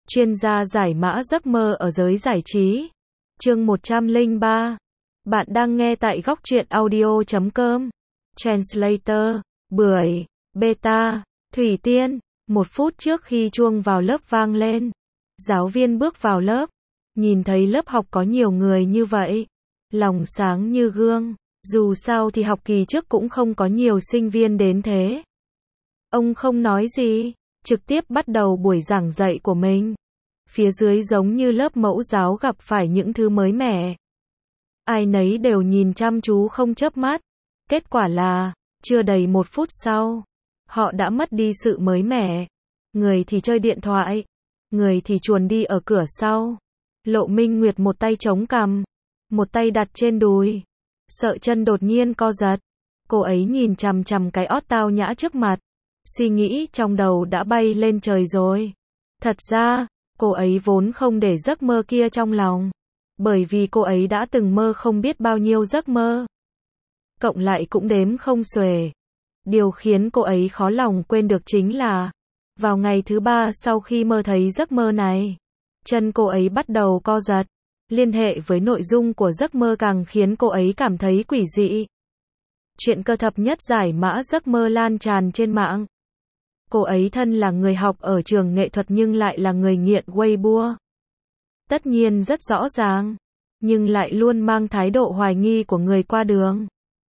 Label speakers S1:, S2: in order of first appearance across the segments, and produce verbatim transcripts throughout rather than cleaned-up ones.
S1: Chuyên gia giải mã giấc mơ ở giới giải trí. Chương một trăm lẻ ba. Bạn đang nghe tại góc truyện audio chấm com. Translator, Bưởi, Beta, Thủy Tiên. Một phút trước khi chuông vào lớp vang lên, giáo viên bước vào lớp, nhìn thấy lớp học có nhiều người như vậy, lòng sáng như gương. Dù sao thì học kỳ trước cũng không có nhiều sinh viên đến thế. Ông không nói gì, trực tiếp bắt đầu buổi giảng dạy của mình. Phía dưới giống như lớp mẫu giáo gặp phải những thứ mới mẻ. Ai nấy đều nhìn chăm chú không chớp mắt. Kết quả là, chưa đầy một phút sau, họ đã mất đi sự mới mẻ. Người thì chơi điện thoại, người thì chuồn đi ở cửa sau. Lộ Minh Nguyệt một tay chống cằm, một tay đặt trên đùi, sợ chân đột nhiên co giật. Cô ấy nhìn chằm chằm cái ót tao nhã trước mặt, suy nghĩ trong đầu đã bay lên trời rồi. Thật ra, cô ấy vốn không để giấc mơ kia trong lòng, bởi vì cô ấy đã từng mơ không biết bao nhiêu giấc mơ, cộng lại cũng đếm không xuể. Điều khiến cô ấy khó lòng quên được chính là, vào ngày thứ ba sau khi mơ thấy giấc mơ này, chân cô ấy bắt đầu co giật. Liên hệ với nội dung của giấc mơ càng khiến cô ấy cảm thấy quỷ dị. Chuyện cơ thập nhất giải mã giấc mơ lan tràn trên mạng. Cô ấy thân là người học ở trường nghệ thuật nhưng lại là người nghiện Weibo. Tất nhiên rất rõ ràng, nhưng lại luôn mang thái độ hoài nghi của người qua đường.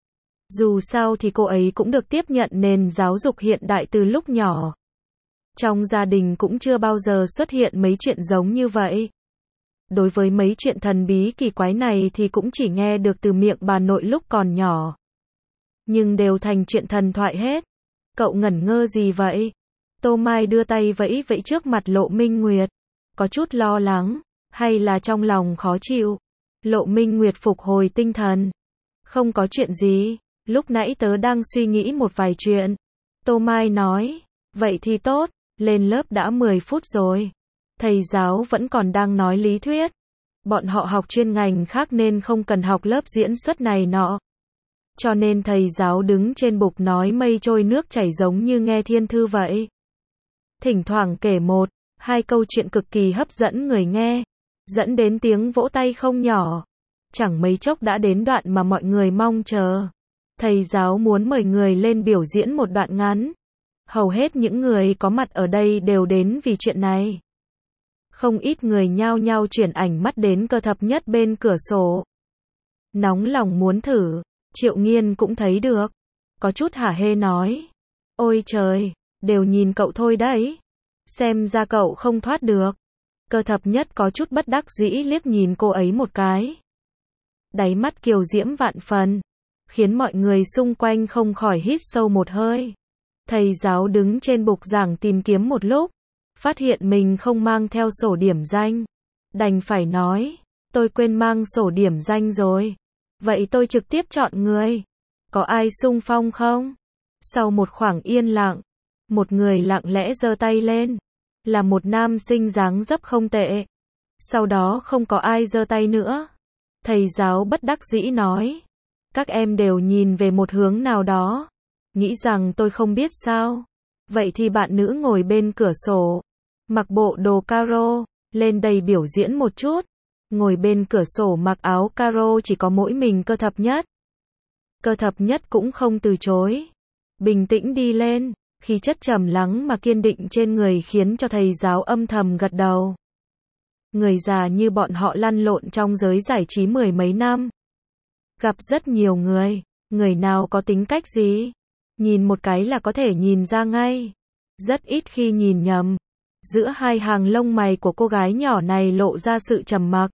S1: Dù sao thì cô ấy cũng được tiếp nhận nền giáo dục hiện đại từ lúc nhỏ. Trong gia đình cũng chưa bao giờ xuất hiện mấy chuyện giống như vậy. Đối với mấy chuyện thần bí kỳ quái này thì cũng chỉ nghe được từ miệng bà nội lúc còn nhỏ. Nhưng đều thành chuyện thần thoại hết. Cậu ngẩn ngơ gì vậy? Tô Mai đưa tay vẫy vẫy trước mặt Lộ Minh Nguyệt. Có chút lo lắng, hay là trong lòng khó chịu? Lộ Minh Nguyệt phục hồi tinh thần. Không có chuyện gì, lúc nãy tớ đang suy nghĩ một vài chuyện. Tô Mai nói, vậy thì tốt, lên lớp đã mười phút rồi. Thầy giáo vẫn còn đang nói lý thuyết. Bọn họ học chuyên ngành khác nên không cần học lớp diễn xuất này nọ. Cho nên thầy giáo đứng trên bục nói mây trôi nước chảy giống như nghe thiên thư vậy. Thỉnh thoảng kể một, hai câu chuyện cực kỳ hấp dẫn người nghe, dẫn đến tiếng vỗ tay không nhỏ. Chẳng mấy chốc đã đến đoạn mà mọi người mong chờ. Thầy giáo muốn mời người lên biểu diễn một đoạn ngắn. Hầu hết những người có mặt ở đây đều đến vì chuyện này. Không ít người nhao nhao chuyển ảnh mắt đến cơ thập nhất bên cửa sổ. Nóng lòng muốn thử, Triệu Nghiên cũng thấy được. Có chút hả hê nói. Ôi trời, đều nhìn cậu thôi đấy. Xem ra cậu không thoát được. Cơ thập nhất có chút bất đắc dĩ liếc nhìn cô ấy một cái. Đáy mắt kiều diễm vạn phần, khiến mọi người xung quanh không khỏi hít sâu một hơi. Thầy giáo đứng trên bục giảng tìm kiếm một lúc, phát hiện mình không mang theo sổ điểm danh. Đành phải nói, tôi quên mang sổ điểm danh rồi. Vậy tôi trực tiếp chọn người. Có ai xung phong không? Sau một khoảng yên lặng, một người lặng lẽ giơ tay lên. Là một nam sinh dáng dấp không tệ. Sau đó không có ai giơ tay nữa. Thầy giáo bất đắc dĩ nói, các em đều nhìn về một hướng nào đó. Nghĩ rằng tôi không biết sao? Vậy thì bạn nữ ngồi bên cửa sổ, mặc bộ đồ caro, lên đây biểu diễn một chút. Ngồi bên cửa sổ mặc áo caro chỉ có mỗi mình cơ thập nhất. Cơ thập nhất cũng không từ chối. Bình tĩnh đi lên, khí chất trầm lắng mà kiên định trên người khiến cho thầy giáo âm thầm gật đầu. Người già như bọn họ lăn lộn trong giới giải trí mười mấy năm. Gặp rất nhiều người, người nào có tính cách gì, nhìn một cái là có thể nhìn ra ngay. Rất ít khi nhìn nhầm. Giữa hai hàng lông mày của cô gái nhỏ này lộ ra sự trầm mặc.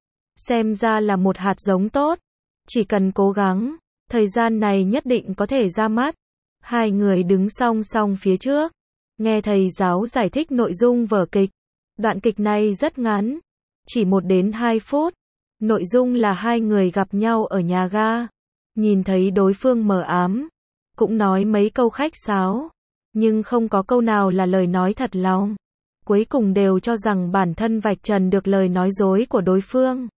S1: Xem ra là một hạt giống tốt. Chỉ cần cố gắng, thời gian này nhất định có thể ra mắt. Hai người đứng song song phía trước, nghe thầy giáo giải thích nội dung vở kịch. Đoạn kịch này rất ngắn, chỉ một đến hai phút. Nội dung là hai người gặp nhau ở nhà ga, nhìn thấy đối phương mờ ám, cũng nói mấy câu khách sáo, nhưng không có câu nào là lời nói thật lòng. Cuối cùng đều cho rằng bản thân vạch trần được lời nói dối của đối phương.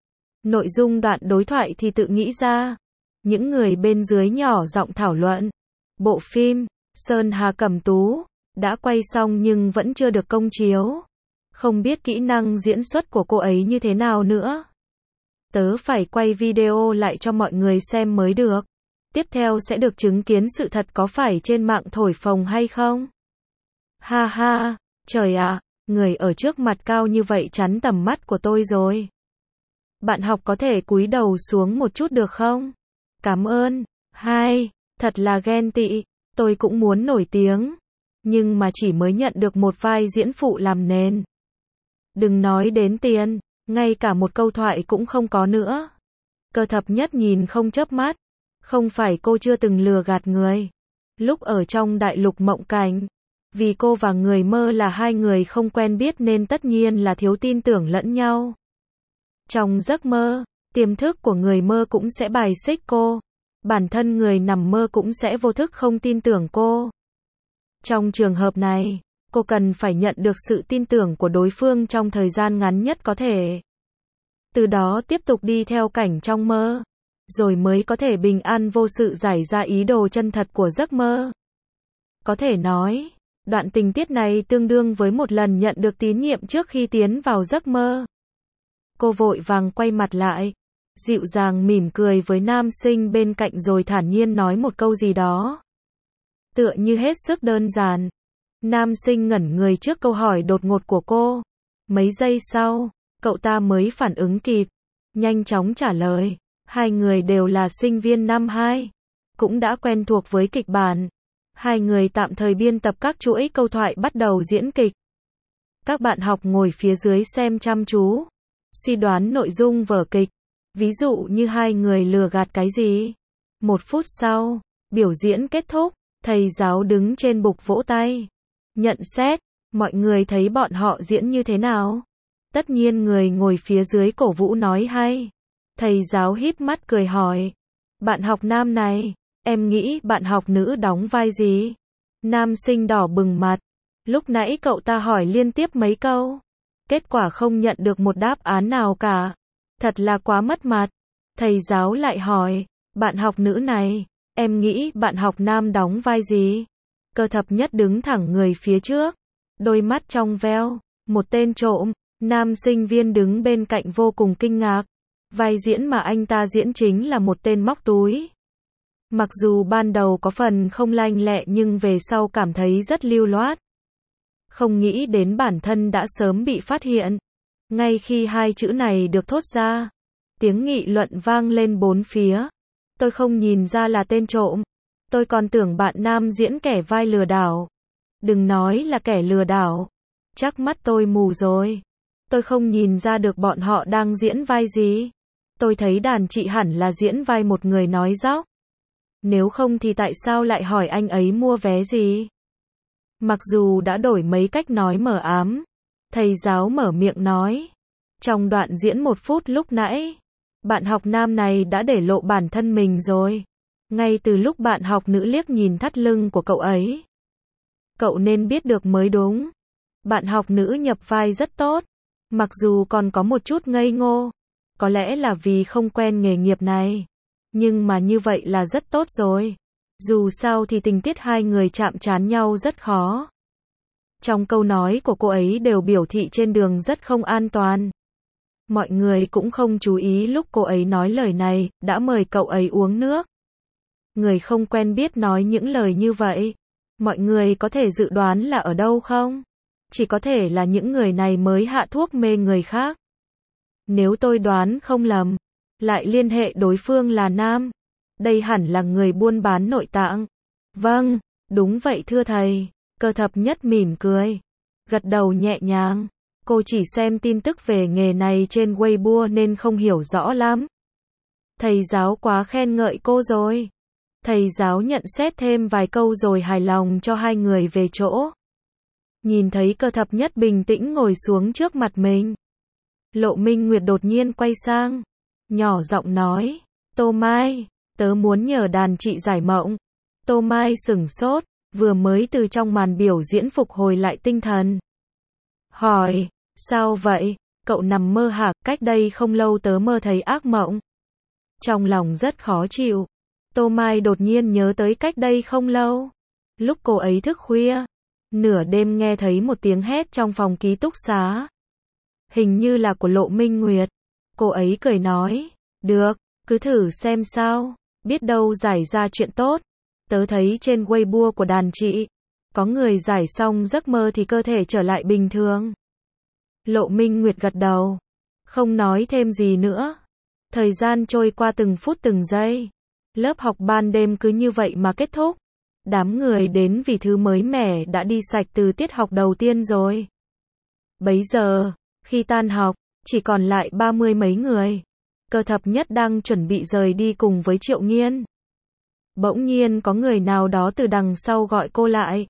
S1: Nội dung đoạn đối thoại thì tự nghĩ ra. Những người bên dưới nhỏ giọng thảo luận. Bộ phim Sơn Hà Cẩm Tú đã quay xong nhưng vẫn chưa được công chiếu. Không biết kỹ năng diễn xuất của cô ấy như thế nào nữa. Tớ phải quay video lại cho mọi người xem mới được. Tiếp theo sẽ được chứng kiến sự thật có phải trên mạng thổi phồng hay không? Ha ha, trời ạ, người ở trước mặt cao như vậy chắn tầm mắt của tôi rồi. Bạn học có thể cúi đầu xuống một chút được không? Cảm ơn. Hai, thật là ghen tị, tôi cũng muốn nổi tiếng. Nhưng mà chỉ mới nhận được một vai diễn phụ làm nền. Đừng nói đến tiền, ngay cả một câu thoại cũng không có nữa. Cơ thập nhất nhìn không chớp mắt. Không phải cô chưa từng lừa gạt người. Lúc ở trong đại lục mộng cảnh, vì cô và người mơ là hai người không quen biết nên tất nhiên là thiếu tin tưởng lẫn nhau. Trong giấc mơ, tiềm thức của người mơ cũng sẽ bài xích cô. Bản thân người nằm mơ cũng sẽ vô thức không tin tưởng cô. Trong trường hợp này, cô cần phải nhận được sự tin tưởng của đối phương trong thời gian ngắn nhất có thể. Từ đó tiếp tục đi theo cảnh trong mơ, rồi mới có thể bình an vô sự giải ra ý đồ chân thật của giấc mơ. Có thể nói, đoạn tình tiết này tương đương với một lần nhận được tín nhiệm trước khi tiến vào giấc mơ. Cô vội vàng quay mặt lại, dịu dàng mỉm cười với nam sinh bên cạnh rồi thản nhiên nói một câu gì đó. Tựa như hết sức đơn giản. Nam sinh ngẩn người trước câu hỏi đột ngột của cô. Mấy giây sau, cậu ta mới phản ứng kịp, nhanh chóng trả lời. Hai người đều là sinh viên năm hai, cũng đã quen thuộc với kịch bản. Hai người tạm thời biên tập các chuỗi câu thoại bắt đầu diễn kịch. Các bạn học ngồi phía dưới xem chăm chú, suy đoán nội dung vở kịch. Ví dụ như hai người lừa gạt cái gì. Một phút sau, biểu diễn kết thúc, thầy giáo đứng trên bục vỗ tay. Nhận xét, mọi người thấy bọn họ diễn như thế nào? Tất nhiên người ngồi phía dưới cổ vũ nói hay. Thầy giáo híp mắt cười hỏi. Bạn học nam này, em nghĩ bạn học nữ đóng vai gì? Nam sinh đỏ bừng mặt. Lúc nãy cậu ta hỏi liên tiếp mấy câu. Kết quả không nhận được một đáp án nào cả. Thật là quá mất mặt. Thầy giáo lại hỏi. Bạn học nữ này, em nghĩ bạn học nam đóng vai gì? Cơ thập nhất đứng thẳng người phía trước. Đôi mắt trong veo. Một tên trộm. Nam sinh viên đứng bên cạnh vô cùng kinh ngạc. Vai diễn mà anh ta diễn chính là một tên móc túi. Mặc dù ban đầu có phần không lanh lẹ nhưng về sau cảm thấy rất lưu loát. Không nghĩ đến bản thân đã sớm bị phát hiện. Ngay khi hai chữ này được thốt ra, tiếng nghị luận vang lên bốn phía. Tôi không nhìn ra là tên trộm. Tôi còn tưởng bạn nam diễn kẻ vai lừa đảo. Đừng nói là kẻ lừa đảo. Chắc mắt tôi mù rồi. Tôi không nhìn ra được bọn họ đang diễn vai gì. Tôi thấy đàn chị hẳn là diễn vai một người nói dóc. Nếu không thì tại sao lại hỏi anh ấy mua vé gì? Mặc dù đã đổi mấy cách nói mờ ám, thầy giáo mở miệng nói. Trong đoạn diễn một phút lúc nãy, bạn học nam này đã để lộ bản thân mình rồi. Ngay từ lúc bạn học nữ liếc nhìn thắt lưng của cậu ấy. Cậu nên biết được mới đúng. Bạn học nữ nhập vai rất tốt. Mặc dù còn có một chút ngây ngô. Có lẽ là vì không quen nghề nghiệp này. Nhưng mà như vậy là rất tốt rồi. Dù sao thì tình tiết hai người chạm trán nhau rất khó. Trong câu nói của cô ấy đều biểu thị trên đường rất không an toàn. Mọi người cũng không chú ý lúc cô ấy nói lời này, đã mời cậu ấy uống nước. Người không quen biết nói những lời như vậy. Mọi người có thể dự đoán là ở đâu không? Chỉ có thể là những người này mới hạ thuốc mê người khác. Nếu tôi đoán không lầm, lại liên hệ đối phương là nam. Đây hẳn là người buôn bán nội tạng. Vâng, đúng vậy thưa thầy. Cơ thập nhất mỉm cười. Gật đầu nhẹ nhàng. Cô chỉ xem tin tức về nghề này trên Weibo nên không hiểu rõ lắm. Thầy giáo quá khen ngợi cô rồi. Thầy giáo nhận xét thêm vài câu rồi hài lòng cho hai người về chỗ. Nhìn thấy Cơ thập nhất bình tĩnh ngồi xuống trước mặt mình. Lộ Minh Nguyệt đột nhiên quay sang. Nhỏ giọng nói. Tô Mai, tớ muốn nhờ đàn chị giải mộng. Tô Mai sửng sốt, vừa mới từ trong màn biểu diễn phục hồi lại tinh thần. Hỏi, sao vậy? Cậu nằm mơ hả? Cách đây không lâu tớ mơ thấy ác mộng. Trong lòng rất khó chịu. Tô Mai đột nhiên nhớ tới cách đây không lâu. Lúc cô ấy thức khuya, Nửa đêm nghe thấy một tiếng hét trong phòng ký túc xá. Hình như là của Lộ Minh Nguyệt. Cô ấy cười nói, được, cứ thử xem sao, biết đâu giải ra chuyện tốt. Tớ thấy trên Weibo của đàn chị, có người giải xong giấc mơ thì cơ thể trở lại bình thường. Lộ Minh Nguyệt gật đầu, không nói thêm gì nữa. Thời gian trôi qua từng phút từng giây. Lớp học ban đêm cứ như vậy mà kết thúc. Đám người đến vì thứ mới mẻ đã đi sạch từ tiết học đầu tiên rồi. Bấy giờ, khi tan học, chỉ còn lại ba mươi mấy người. Cơ thập nhất đang chuẩn bị rời đi cùng với Triệu Nghiên. Bỗng nhiên có người nào đó từ đằng sau gọi cô lại.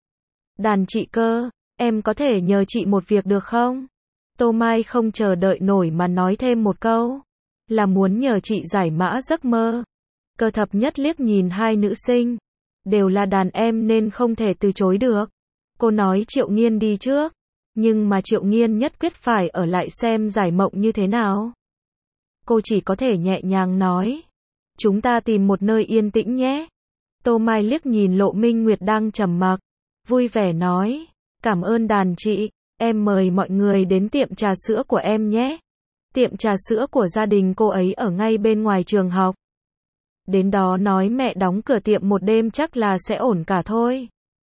S1: Đàn chị Cơ, em có thể nhờ chị một việc được không? Tô Mai không chờ đợi nổi mà nói thêm một câu. Là muốn nhờ chị giải mã giấc mơ. Cơ thập nhất liếc nhìn hai nữ sinh. Đều là đàn em nên không thể từ chối được. Cô nói Triệu Nghiên đi trước. Nhưng mà Triệu Nghiên nhất quyết phải ở lại xem giải mộng như thế nào. Cô chỉ có thể nhẹ nhàng nói. Chúng ta tìm một nơi yên tĩnh nhé. Tô Mai liếc nhìn Lộ Minh Nguyệt đang trầm mặc. Vui vẻ nói. Cảm ơn đàn chị. Em mời mọi người đến tiệm trà sữa của em nhé. Tiệm trà sữa của gia đình cô ấy ở ngay bên ngoài trường học. Đến đó nói mẹ đóng cửa tiệm một đêm chắc là sẽ ổn cả thôi.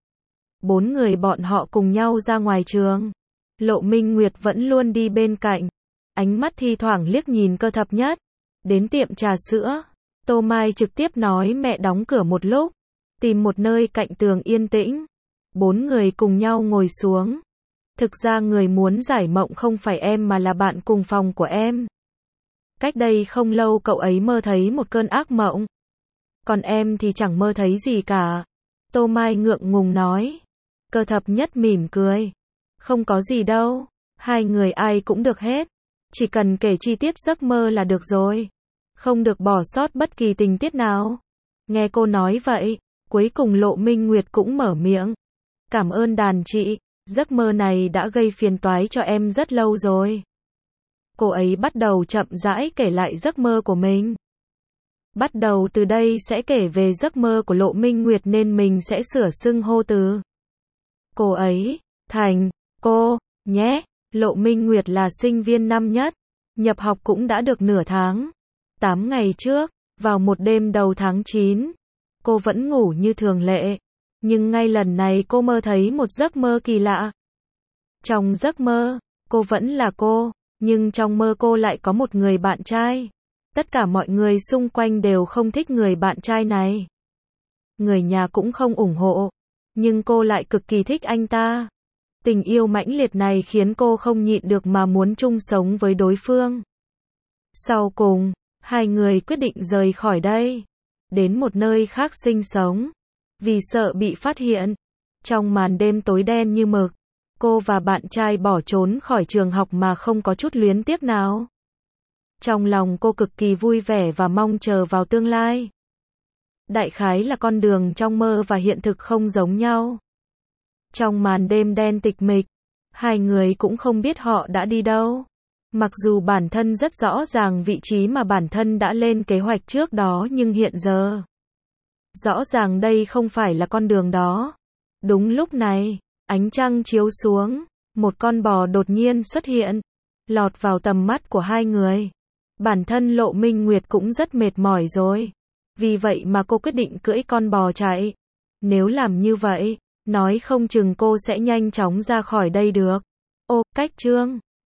S1: Bốn người bọn họ cùng nhau ra ngoài trường. Lộ Minh Nguyệt vẫn luôn đi bên cạnh. Ánh mắt thi thoảng liếc nhìn Cơ thập nhất. Đến tiệm trà sữa. Tô Mai trực tiếp nói mẹ đóng cửa một lúc. Tìm một nơi cạnh tường yên tĩnh. Bốn người cùng nhau ngồi xuống. Thực ra người muốn giải mộng không phải em mà là bạn cùng phòng của em. Cách đây không lâu cậu ấy mơ thấy một cơn ác mộng. Còn em thì chẳng mơ thấy gì cả. Tô Mai ngượng ngùng nói. Cơ thập nhất mỉm cười. Không có gì đâu. Hai người ai cũng được hết. Chỉ cần kể chi tiết giấc mơ là được rồi. Không được bỏ sót bất kỳ tình tiết nào. Nghe cô nói vậy, cuối cùng Lộ Minh Nguyệt cũng mở miệng. Cảm ơn đàn chị. Giấc mơ này đã gây phiền toái cho em rất lâu rồi. Cô ấy bắt đầu chậm rãi kể lại giấc mơ của mình. Bắt đầu từ đây sẽ kể về giấc mơ của Lộ Minh Nguyệt nên mình sẽ sửa xưng hô từ cô ấy, thành, cô, nhé. Lộ Minh Nguyệt là sinh viên năm nhất. Nhập học cũng đã được nửa tháng. Tám ngày trước, vào một đêm đầu tháng chín, cô vẫn ngủ như thường lệ. Nhưng ngay lần này cô mơ thấy một giấc mơ kỳ lạ. Trong giấc mơ, cô vẫn là cô, nhưng trong mơ cô lại có một người bạn trai. Tất cả mọi người xung quanh đều không thích người bạn trai này. Người nhà cũng không ủng hộ, nhưng cô lại cực kỳ thích anh ta. Tình yêu mãnh liệt này khiến cô không nhịn được mà muốn chung sống với đối phương. Sau cùng, hai người quyết định rời khỏi đây, đến một nơi khác sinh sống. Vì sợ bị phát hiện, trong màn đêm tối đen như mực, cô và bạn trai bỏ trốn khỏi trường học mà không có chút luyến tiếc nào. Trong lòng cô cực kỳ vui vẻ và mong chờ vào tương lai. Đại khái là con đường trong mơ và hiện thực không giống nhau. Trong màn đêm đen tịch mịch, hai người cũng không biết họ đã đi đâu. Mặc dù bản thân rất rõ ràng vị trí mà bản thân đã lên kế hoạch trước đó nhưng hiện giờ, rõ ràng đây không phải là con đường đó. Đúng lúc này, ánh trăng chiếu xuống, một con bò đột nhiên xuất hiện, lọt vào tầm mắt của hai người. Bản thân Lộ Minh Nguyệt cũng rất mệt mỏi rồi. Vì vậy mà cô quyết định cưỡi con bò chạy. Nếu làm như vậy, nói không chừng cô sẽ nhanh chóng ra khỏi đây được. Ô, cách chương